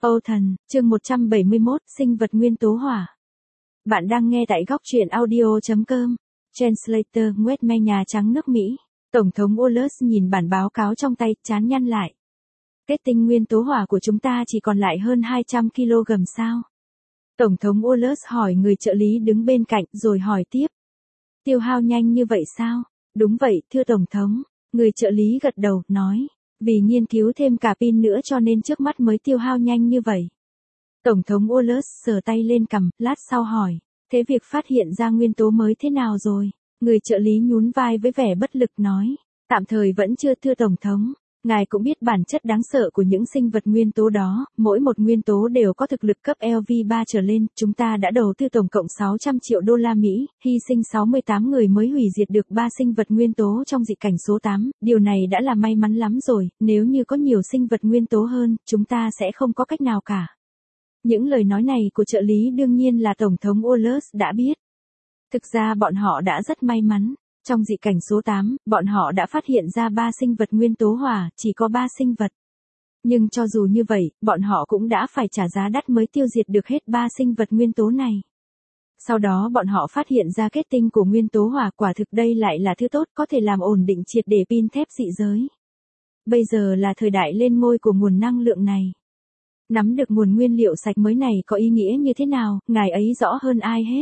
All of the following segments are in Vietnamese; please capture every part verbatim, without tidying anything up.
Ocean, chương một trăm bảy mươi mốt, sinh vật nguyên tố hỏa. Bạn đang nghe tại góc truyện audio chấm com. Translator, Nguyệt Me Nhà Trắng nước Mỹ. Tổng thống Wallace nhìn bản báo cáo trong tay, chán nhăn lại. Kết tinh nguyên tố hỏa của chúng ta chỉ còn lại hơn hai trăm ki lô gam sao? Tổng thống Wallace hỏi người trợ lý đứng bên cạnh rồi hỏi tiếp. Tiêu hao nhanh như vậy sao? Đúng vậy, thưa Tổng thống. Người trợ lý gật đầu, nói. Vì nghiên cứu thêm cả pin nữa cho nên trước mắt mới tiêu hao nhanh như vậy. Tổng thống Wallace sờ tay lên cằm, lát sau hỏi. Thế việc phát hiện ra nguyên tố mới thế nào rồi? Người trợ lý nhún vai với vẻ bất lực nói. Tạm thời vẫn chưa thưa Tổng thống. Ngài cũng biết bản chất đáng sợ của những sinh vật nguyên tố đó, mỗi một nguyên tố đều có thực lực cấp L V ba trở lên, chúng ta đã đầu tư tổng cộng sáu trăm triệu đô la Mỹ, hy sinh sáu mươi tám người mới hủy diệt được ba sinh vật nguyên tố trong dị cảnh số tám, điều này đã là may mắn lắm rồi, nếu như có nhiều sinh vật nguyên tố hơn, chúng ta sẽ không có cách nào cả. Những lời nói này của trợ lý đương nhiên là Tổng thống Wallace đã biết. Thực ra bọn họ đã rất may mắn. Trong dị cảnh số tám, bọn họ đã phát hiện ra ba sinh vật nguyên tố hỏa, chỉ có ba sinh vật. Nhưng cho dù như vậy, bọn họ cũng đã phải trả giá đắt mới tiêu diệt được hết ba sinh vật nguyên tố này. Sau đó bọn họ phát hiện ra kết tinh của nguyên tố hỏa, quả thực đây lại là thứ tốt có thể làm ổn định triệt để pin thép dị giới. Bây giờ là thời đại lên ngôi của nguồn năng lượng này. Nắm được nguồn nguyên liệu sạch mới này có ý nghĩa như thế nào, ngài ấy rõ hơn ai hết.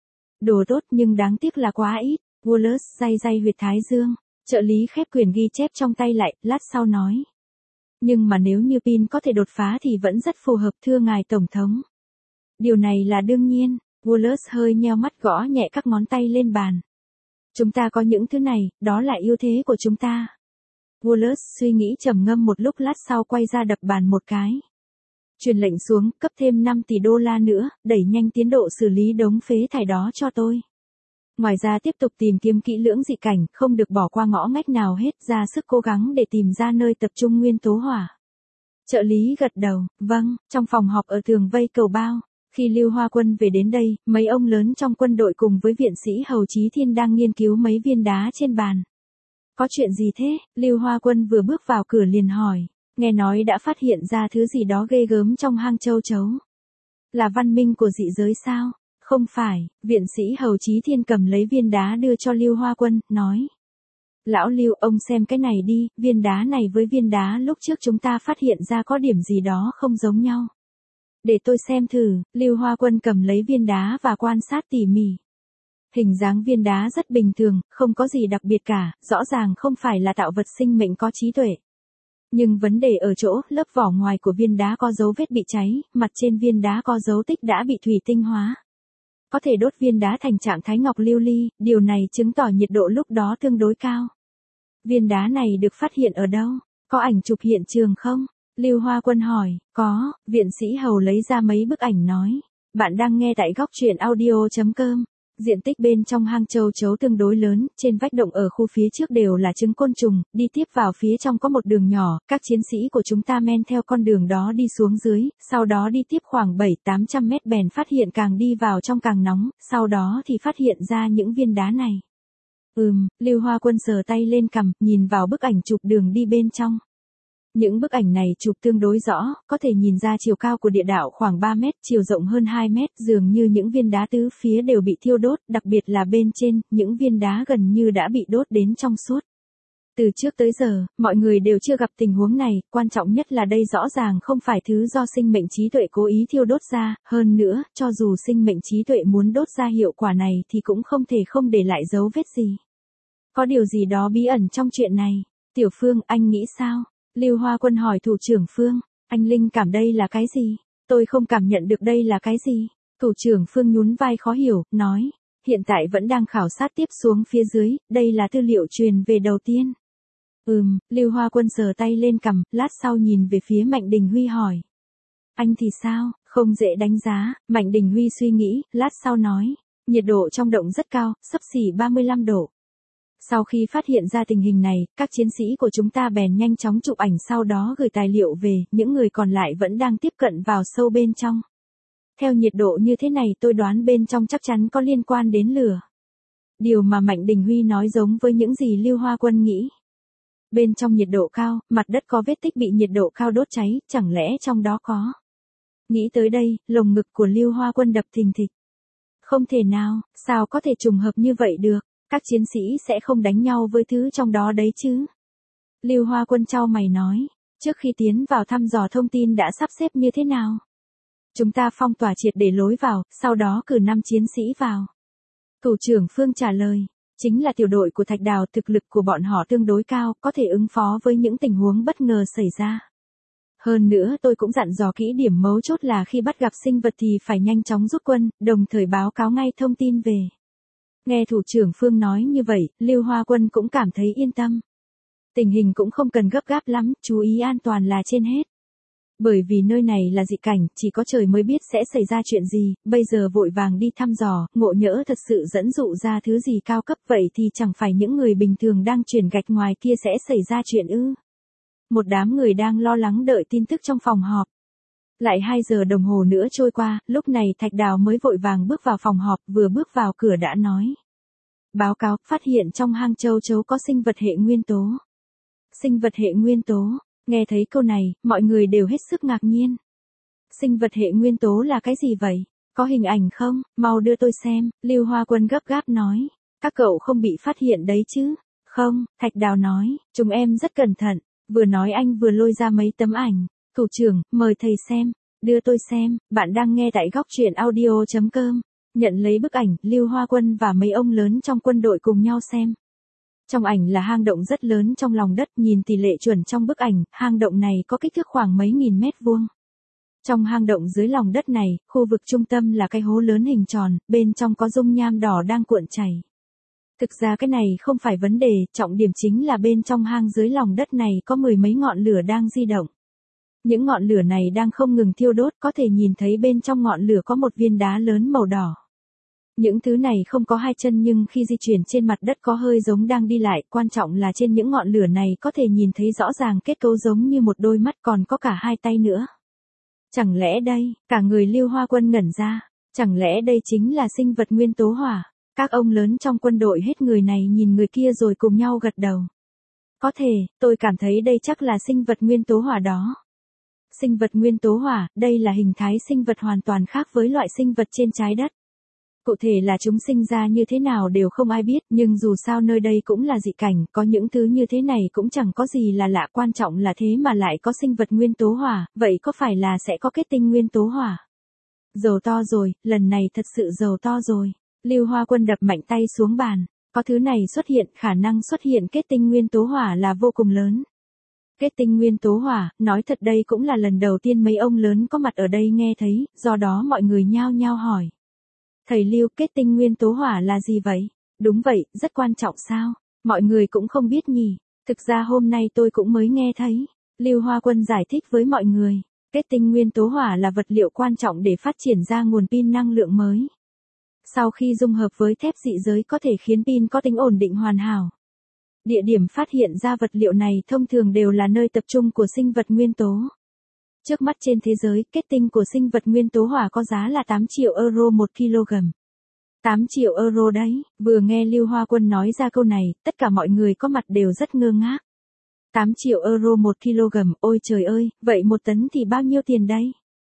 Đồ tốt nhưng đáng tiếc là quá ít. Wallace day day huyệt thái dương, trợ lý khép quyển ghi chép trong tay lại, lát sau nói. Nhưng mà nếu như pin có thể đột phá thì vẫn rất phù hợp thưa ngài Tổng thống. Điều này là đương nhiên, Wallace hơi nheo mắt gõ nhẹ các ngón tay lên bàn. Chúng ta có những thứ này, đó là ưu thế của chúng ta. Wallace suy nghĩ trầm ngâm một lúc, lát sau quay ra đập bàn một cái. Truyền lệnh xuống, cấp thêm năm tỷ đô la nữa, đẩy nhanh tiến độ xử lý đống phế thải đó cho tôi. Ngoài ra tiếp tục tìm kiếm kỹ lưỡng dị cảnh, không được bỏ qua ngõ ngách nào hết, ra sức cố gắng để tìm ra nơi tập trung nguyên tố hỏa. Trợ lý gật đầu, vâng, trong phòng họp ở tường vây cầu bao. Khi Lưu Hoa Quân về đến đây, mấy ông lớn trong quân đội cùng với viện sĩ Hầu Chí Thiên đang nghiên cứu mấy viên đá trên bàn. Có chuyện gì thế? Lưu Hoa Quân vừa bước vào cửa liền hỏi. Nghe nói đã phát hiện ra thứ gì đó ghê gớm trong hang châu chấu. Là văn minh của dị giới sao? Không phải, viện sĩ Hầu Chí Thiên cầm lấy viên đá đưa cho Lưu Hoa Quân, nói. Lão Lưu, ông xem cái này đi, viên đá này với viên đá lúc trước chúng ta phát hiện ra có điểm gì đó không giống nhau. Để tôi xem thử, Lưu Hoa Quân cầm lấy viên đá và quan sát tỉ mỉ. Hình dáng viên đá rất bình thường, không có gì đặc biệt cả, rõ ràng không phải là tạo vật sinh mệnh có trí tuệ. Nhưng vấn đề ở chỗ, lớp vỏ ngoài của viên đá có dấu vết bị cháy, mặt trên viên đá có dấu tích đã bị thủy tinh hóa. Có thể đốt viên đá thành trạng thái ngọc lưu ly, điều này chứng tỏ nhiệt độ lúc đó tương đối cao. Viên đá này được phát hiện ở đâu? Có ảnh chụp hiện trường không? Lưu Hoa Quân hỏi, có, viện sĩ Hầu lấy ra mấy bức ảnh nói. Bạn đang nghe tại góc truyện audio chấm com. Diện tích bên trong hang châu chấu tương đối lớn, trên vách động ở khu phía trước đều là trứng côn trùng, đi tiếp vào phía trong có một đường nhỏ, các chiến sĩ của chúng ta men theo con đường đó đi xuống dưới, sau đó đi tiếp khoảng bảy tám trăm mét bèn phát hiện càng đi vào trong càng nóng, sau đó thì phát hiện ra những viên đá này. Ừm, Lưu Hoa Quân sờ tay lên cằm, nhìn vào bức ảnh chụp đường đi bên trong. Những bức ảnh này chụp tương đối rõ, có thể nhìn ra chiều cao của địa đạo khoảng ba mét, chiều rộng hơn hai mét, dường như những viên đá tứ phía đều bị thiêu đốt, đặc biệt là bên trên, những viên đá gần như đã bị đốt đến trong suốt. Từ trước tới giờ, mọi người đều chưa gặp tình huống này, quan trọng nhất là đây rõ ràng không phải thứ do sinh mệnh trí tuệ cố ý thiêu đốt ra, hơn nữa, cho dù sinh mệnh trí tuệ muốn đốt ra hiệu quả này thì cũng không thể không để lại dấu vết gì. Có điều gì đó bí ẩn trong chuyện này. Tiểu Phương, anh nghĩ sao? Lưu Hoa Quân hỏi thủ trưởng Phương, anh linh cảm đây là cái gì? Tôi không cảm nhận được đây là cái gì. Thủ trưởng Phương nhún vai khó hiểu, nói, hiện tại vẫn đang khảo sát tiếp xuống phía dưới, đây là tư liệu truyền về đầu tiên. Ừm, Lưu Hoa Quân sờ tay lên cằm, lát sau nhìn về phía Mạnh Đình Huy hỏi. Anh thì sao, không dễ đánh giá, Mạnh Đình Huy suy nghĩ, lát sau nói, nhiệt độ trong động rất cao, xấp xỉ ba mươi lăm độ. Sau khi phát hiện ra tình hình này, các chiến sĩ của chúng ta bèn nhanh chóng chụp ảnh sau đó gửi tài liệu về, những người còn lại vẫn đang tiếp cận vào sâu bên trong. Theo nhiệt độ như thế này tôi đoán bên trong chắc chắn có liên quan đến lửa. Điều mà Mạnh Đình Huy nói giống với những gì Lưu Hoa Quân nghĩ. Bên trong nhiệt độ cao, mặt đất có vết tích bị nhiệt độ cao đốt cháy, chẳng lẽ trong đó có Nghĩ tới đây, lồng ngực của Lưu Hoa Quân đập thình thịch. Không thể nào, sao có thể trùng hợp như vậy được, các chiến sĩ sẽ không đánh nhau với thứ trong đó đấy chứ. Lưu Hoa Quân chau mày nói, trước khi tiến vào thăm dò thông tin đã sắp xếp như thế nào? Chúng ta phong tỏa triệt để lối vào, sau đó cử năm chiến sĩ vào. Thủ trưởng Phương trả lời, chính là tiểu đội của Thạch Đào, thực lực của bọn họ tương đối cao, có thể ứng phó với những tình huống bất ngờ xảy ra. Hơn nữa tôi cũng dặn dò kỹ điểm mấu chốt là khi bắt gặp sinh vật thì phải nhanh chóng rút quân, đồng thời báo cáo ngay thông tin về. Nghe thủ trưởng Phương nói như vậy, Lưu Hoa Quân cũng cảm thấy yên tâm. Tình hình cũng không cần gấp gáp lắm, chú ý an toàn là trên hết. Bởi vì nơi này là dị cảnh, chỉ có trời mới biết sẽ xảy ra chuyện gì, bây giờ vội vàng đi thăm dò, ngộ nhỡ thật sự dẫn dụ ra thứ gì cao cấp vậy thì chẳng phải những người bình thường đang chuyển gạch ngoài kia sẽ xảy ra chuyện ư. Một đám người đang lo lắng đợi tin tức trong phòng họp. Lại hai giờ đồng hồ nữa trôi qua, lúc này Thạch Đào mới vội vàng bước vào phòng họp, vừa bước vào cửa đã nói. Báo cáo, phát hiện trong hang châu chấu có sinh vật hệ nguyên tố. Sinh vật hệ nguyên tố, nghe thấy câu này, mọi người đều hết sức ngạc nhiên. Sinh vật hệ nguyên tố là cái gì vậy? Có hình ảnh không? Mau đưa tôi xem, Lưu Hoa Quân gấp gáp nói. Các cậu không bị phát hiện đấy chứ? Không, Thạch Đào nói, chúng em rất cẩn thận. Vừa nói anh vừa lôi ra mấy tấm ảnh. Thủ trưởng, mời thầy xem. Đưa tôi xem, bạn đang nghe tại góc truyện audio chấm com. Nhận lấy bức ảnh, Lưu Hoa Quân và mấy ông lớn trong quân đội cùng nhau xem. Trong ảnh là hang động rất lớn trong lòng đất, nhìn tỷ lệ chuẩn trong bức ảnh, hang động này có kích thước khoảng mấy nghìn mét vuông. Trong hang động dưới lòng đất này, khu vực trung tâm là cái hố lớn hình tròn, bên trong có dung nham đỏ đang cuộn chảy. Thực ra cái này không phải vấn đề, trọng điểm chính là bên trong hang dưới lòng đất này có mười mấy ngọn lửa đang di động. Những ngọn lửa này đang không ngừng thiêu đốt, có thể nhìn thấy bên trong ngọn lửa có một viên đá lớn màu đỏ. Những thứ này không có hai chân nhưng khi di chuyển trên mặt đất có hơi giống đang đi lại, quan trọng là trên những ngọn lửa này có thể nhìn thấy rõ ràng kết cấu giống như một đôi mắt, còn có cả hai tay nữa. Chẳng lẽ đây, cả người Lưu Hoa Quân ngẩn ra, chẳng lẽ đây chính là sinh vật nguyên tố hỏa? Các ông lớn trong quân đội hết người này nhìn người kia rồi cùng nhau gật đầu. Có thể, tôi cảm thấy đây chắc là sinh vật nguyên tố hỏa đó. Sinh vật nguyên tố hỏa, đây là hình thái sinh vật hoàn toàn khác với loại sinh vật trên trái đất. Cụ thể là chúng sinh ra như thế nào đều không ai biết, nhưng dù sao nơi đây cũng là dị cảnh, có những thứ như thế này cũng chẳng có gì là lạ, quan trọng là thế mà lại có sinh vật nguyên tố hỏa, vậy có phải là sẽ có kết tinh nguyên tố hỏa? Giàu to rồi, lần này thật sự giàu to rồi. Lưu Hoa Quân đập mạnh tay xuống bàn, có thứ này xuất hiện, khả năng xuất hiện kết tinh nguyên tố hỏa là vô cùng lớn. Kết tinh nguyên tố hỏa, nói thật đây cũng là lần đầu tiên mấy ông lớn có mặt ở đây nghe thấy, do đó mọi người nhao nhao hỏi. Thầy Lưu, kết tinh nguyên tố hỏa là gì vậy? Đúng vậy, rất quan trọng sao? Mọi người cũng không biết nhỉ. Thực ra hôm nay tôi cũng mới nghe thấy. Lưu Hoa Quân giải thích với mọi người. Kết tinh nguyên tố hỏa là vật liệu quan trọng để phát triển ra nguồn pin năng lượng mới. Sau khi dung hợp với thép dị giới có thể khiến pin có tính ổn định hoàn hảo. Địa điểm phát hiện ra vật liệu này thông thường đều là nơi tập trung của sinh vật nguyên tố. Trước mắt trên thế giới, kết tinh của sinh vật nguyên tố hỏa có giá là tám triệu euro một kg. tám triệu euro đấy, vừa nghe Lưu Hoa Quân nói ra câu này, tất cả mọi người có mặt đều rất ngơ ngác. tám triệu euro một kg, ôi trời ơi, vậy một tấn thì bao nhiêu tiền đây?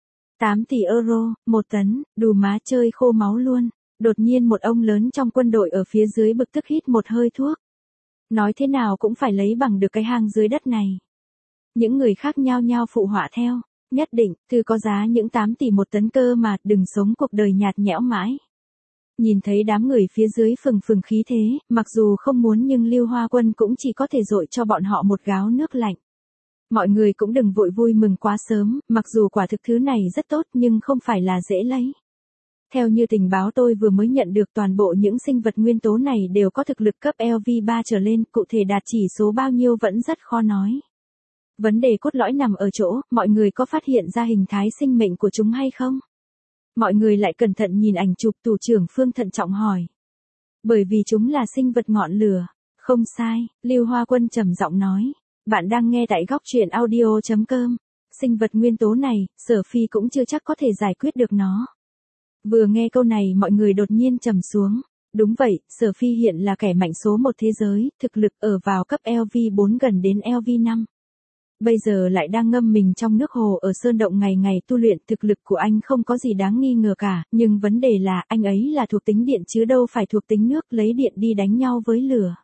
tám tỷ euro, một tấn, đù má chơi khô máu luôn. Đột nhiên một ông lớn trong quân đội ở phía dưới bực tức hít một hơi thuốc. Nói thế nào cũng phải lấy bằng được cái hang dưới đất này. Những người khác nhao nhao phụ họa theo. Nhất định, thứ có giá những tám tỷ một tấn cơ mà, đừng sống cuộc đời nhạt nhẽo mãi. Nhìn thấy đám người phía dưới phừng phừng khí thế, mặc dù không muốn nhưng Lưu Hoa Quân cũng chỉ có thể dội cho bọn họ một gáo nước lạnh. Mọi người cũng đừng vội vui mừng quá sớm, mặc dù quả thực thứ này rất tốt nhưng không phải là dễ lấy. Theo như tình báo tôi vừa mới nhận được, toàn bộ những sinh vật nguyên tố này đều có thực lực cấp L V ba trở lên, cụ thể đạt chỉ số bao nhiêu vẫn rất khó nói. Vấn đề cốt lõi nằm ở chỗ, mọi người có phát hiện ra hình thái sinh mệnh của chúng hay không? Mọi người lại cẩn thận nhìn ảnh chụp, thủ trưởng Phương thận trọng hỏi. Bởi vì chúng là sinh vật ngọn lửa. Không sai, Lưu Hoa Quân trầm giọng nói. Bạn đang nghe tại góc truyện audio chấm com. Sinh vật nguyên tố này, Sở Phi cũng chưa chắc có thể giải quyết được nó. Vừa nghe câu này mọi người đột nhiên trầm xuống. Đúng vậy, Sở Phi hiện là kẻ mạnh số một thế giới, thực lực ở vào cấp L V bốn gần đến L V năm. bây giờ lại đang ngâm mình trong nước hồ ở sơn động ngày ngày tu luyện. Thực lực của anh không có gì đáng nghi ngờ cả, nhưng vấn đề là anh ấy là thuộc tính điện chứ đâu phải thuộc tính nước, lấy điện đi đánh nhau với lửa.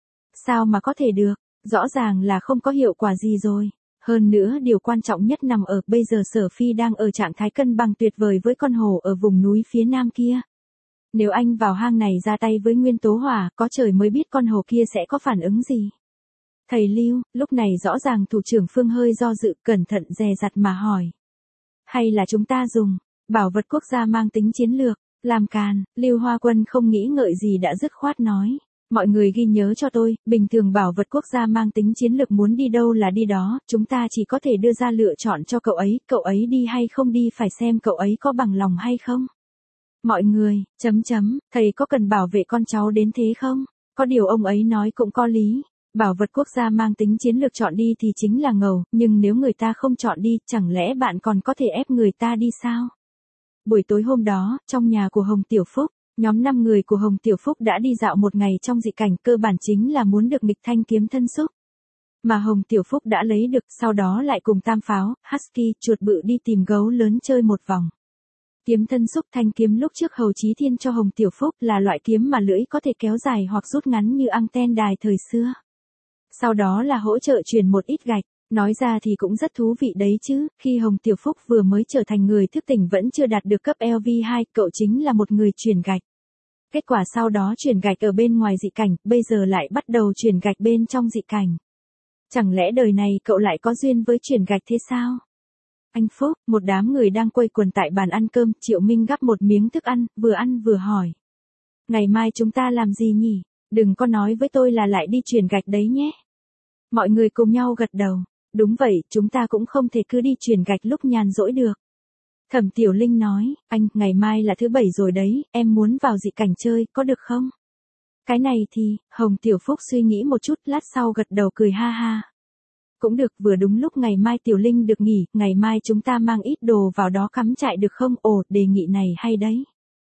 Sao mà có thể được, rõ ràng là không có hiệu quả gì rồi. Hơn nữa điều quan trọng nhất nằm ở bây giờ Sở Phi đang ở trạng thái cân bằng tuyệt vời với con hồ ở vùng núi phía nam kia. Nếu anh vào hang này ra tay với nguyên tố hỏa, có trời mới biết con hồ kia sẽ có phản ứng gì. Thầy Lưu, lúc này rõ ràng thủ trưởng Phương hơi do dự, cẩn thận dè dặt mà hỏi. Hay là chúng ta dùng bảo vật quốc gia mang tính chiến lược, làm càn? Lưu Hoa Quân không nghĩ ngợi gì đã dứt khoát nói. Mọi người ghi nhớ cho tôi, bình thường bảo vật quốc gia mang tính chiến lược muốn đi đâu là đi đó, chúng ta chỉ có thể đưa ra lựa chọn cho cậu ấy, cậu ấy đi hay không đi phải xem cậu ấy có bằng lòng hay không. Mọi người, chấm chấm, thầy có cần bảo vệ con cháu đến thế không? Có điều ông ấy nói cũng có lý. Bảo vật quốc gia mang tính chiến lược chọn đi thì chính là ngầu, nhưng nếu người ta không chọn đi, chẳng lẽ bạn còn có thể ép người ta đi sao? Buổi tối hôm đó, trong nhà của Hồng Tiểu Phúc, nhóm năm người của Hồng Tiểu Phúc đã đi dạo một ngày trong dị cảnh, cơ bản chính là muốn được nghịch thanh kiếm thân xúc. Mà Hồng Tiểu Phúc đã lấy được, sau đó lại cùng Tam Pháo, Husky, chuột bự đi tìm gấu lớn chơi một vòng. Kiếm thân xúc thanh kiếm lúc trước Hầu Chí Thiên cho Hồng Tiểu Phúc là loại kiếm mà lưỡi có thể kéo dài hoặc rút ngắn như anten đài thời xưa. Sau đó là hỗ trợ truyền một ít gạch, nói ra thì cũng rất thú vị đấy chứ, khi Hồng Tiểu Phúc vừa mới trở thành người thức tỉnh vẫn chưa đạt được cấp L V hai, cậu chính là một người truyền gạch. Kết quả sau đó truyền gạch ở bên ngoài dị cảnh, bây giờ lại bắt đầu truyền gạch bên trong dị cảnh. Chẳng lẽ đời này cậu lại có duyên với truyền gạch thế sao? Anh Phúc, một đám người đang quây quần tại bàn ăn cơm, Triệu Minh gắp một miếng thức ăn, vừa ăn vừa hỏi. Ngày mai chúng ta làm gì nhỉ? Đừng có nói với tôi là lại đi truyền gạch đấy nhé. Mọi người cùng nhau gật đầu. Đúng vậy, chúng ta cũng không thể cứ đi truyền gạch lúc nhàn rỗi được. Thẩm Tiểu Linh nói, anh, ngày mai là thứ bảy rồi đấy, em muốn vào dị cảnh chơi, có được không? Cái này thì, Hồng Tiểu Phúc suy nghĩ một chút, lát sau gật đầu cười ha ha. Cũng được, vừa đúng lúc ngày mai Tiểu Linh được nghỉ, ngày mai chúng ta mang ít đồ vào đó cắm trại được không? Ồ, đề nghị này hay đấy.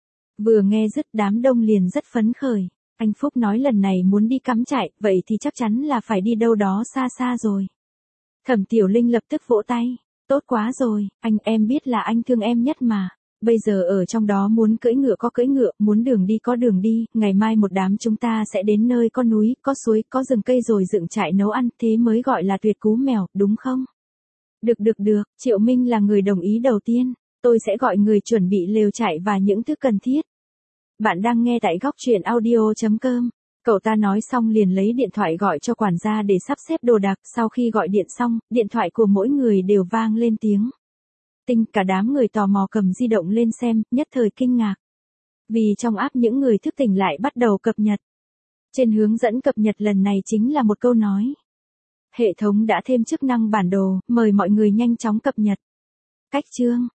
Vừa nghe dứt đám đông liền rất phấn khởi. Anh Phúc nói lần này muốn đi cắm trại, vậy thì chắc chắn là phải đi đâu đó xa xa rồi. Thẩm Tiểu Linh lập tức vỗ tay. Tốt quá rồi, anh, em biết là anh thương em nhất mà. Bây giờ ở trong đó muốn cưỡi ngựa có cưỡi ngựa, muốn đường đi có đường đi, ngày mai một đám chúng ta sẽ đến nơi có núi, có suối, có rừng cây rồi dựng trại nấu ăn, thế mới gọi là tuyệt cú mèo, đúng không? Được được được, Triệu Minh là người đồng ý đầu tiên, tôi sẽ gọi người chuẩn bị lều trại và những thứ cần thiết. Bạn đang nghe tại góc truyện audio chấm com. Cậu ta nói xong liền lấy điện thoại gọi cho quản gia để sắp xếp đồ đạc, sau khi gọi điện xong, điện thoại của mỗi người đều vang lên tiếng. Tinh, cả đám người tò mò cầm di động lên xem, nhất thời kinh ngạc. Vì trong app những người thức tỉnh lại bắt đầu cập nhật. Trên hướng dẫn cập nhật lần này chính là một câu nói. Hệ thống đã thêm chức năng bản đồ, mời mọi người nhanh chóng cập nhật. Cách chương.